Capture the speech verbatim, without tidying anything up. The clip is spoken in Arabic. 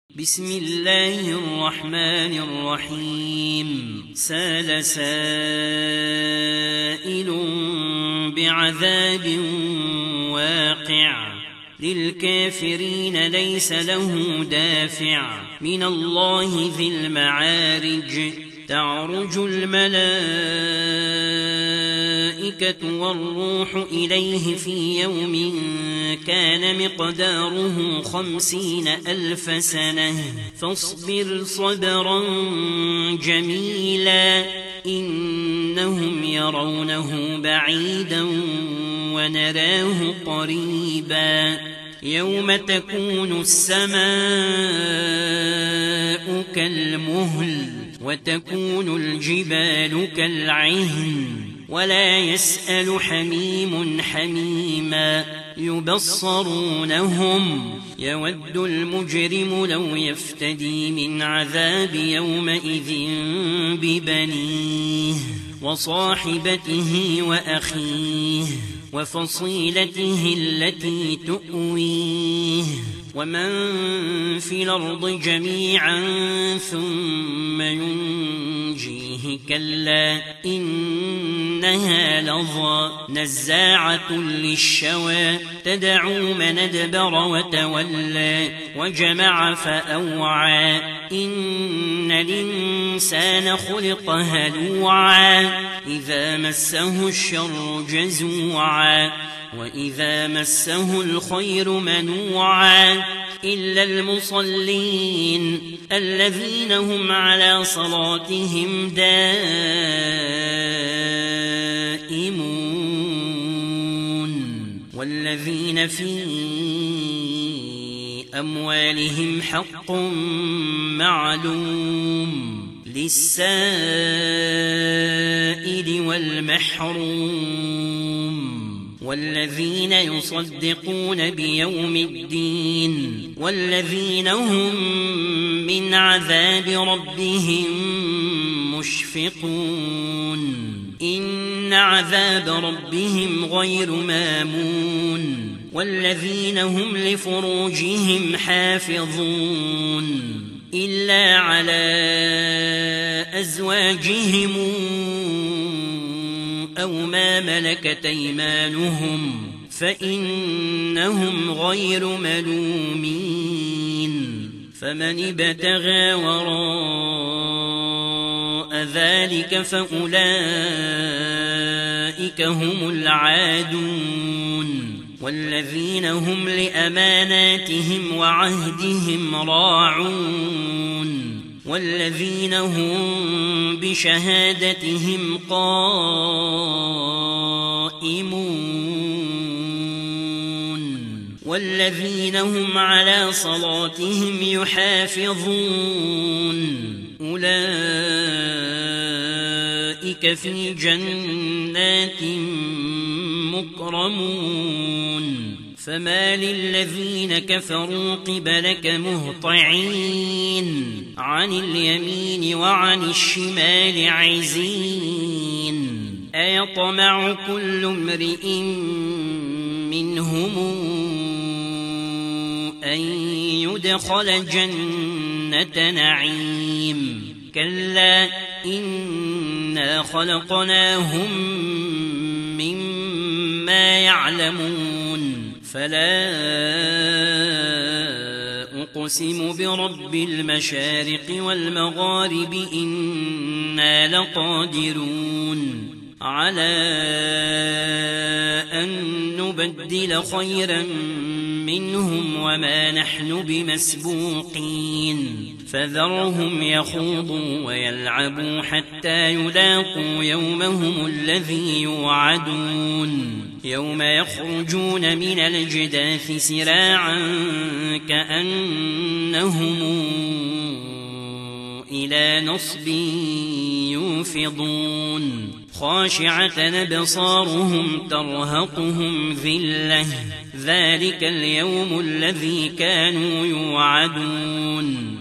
بسم الله الرحمن الرحيم سال سائل بعذاب واقع للكافرين ليس له دافع من الله ذي المعارج تعرج الملائكة والروح إليه في يوم كان مقداره خمسين ألف سنة فاصبر صبرا جميلا إنهم يرونه بعيدا ونراه قريبا يوم تكون السماء كالمهل وتكون الجبال كالعهن ولا يسأل حميم حميما يبصرونهم يود المجرم لو يفتدي من عذاب يومئذ ببنيه وصاحبته وأخيه وفصيلته التي تؤويه ومن في الأرض جميعا ثم ينجيه كلا إنها لظى نزاعة للشوى تدعو من أدبر وتولى وجمع فأوعى إن الإنسان خلق هلوعا إذا مسه الشر جزوعا وإذا مسه الخير منوعا إلا المصلين الذين هم على صلاتهم دائمون والذين في أموالهم حق معلوم للسائل والمحروم والذين يصدقون بيوم الدين والذين هم من عذاب ربهم مشفقون إن عذاب ربهم غير مامون والذين هم لفروجهم حافظون إلا على أزواجهم أو ما ملكت أيمانهم فإنهم غير ملومين فمن ابتغى وراء ذلك فأولئك هم العادون والذين هم لأماناتهم وعهدهم راعون والذين هم بشهادتهم قائمون والذين هم على صلاتهم يحافظون أولئك في جنات مكرمون فما للذين كفروا قبلك مهطعين عن اليمين وعن الشمال عزين أيطمع كل امرئ منهم أن يدخل جنة نعيم كلا إنا خلقناهم مما يعلمون فلا أقسم برب المشارق والمغارب إنا لقادرون على أن نبدل خيرا منهم وما نحن بمسبوقين فذرهم يخوضوا ويلعبوا حتى يلاقوا يومهم الذي يوعدون يوم يخرجون من الأجداث سراعا كأنهم إلى نصب يوفضون خاشعة أبصارهم ترهقهم ذلة ذلك اليوم الذي كانوا يوعدون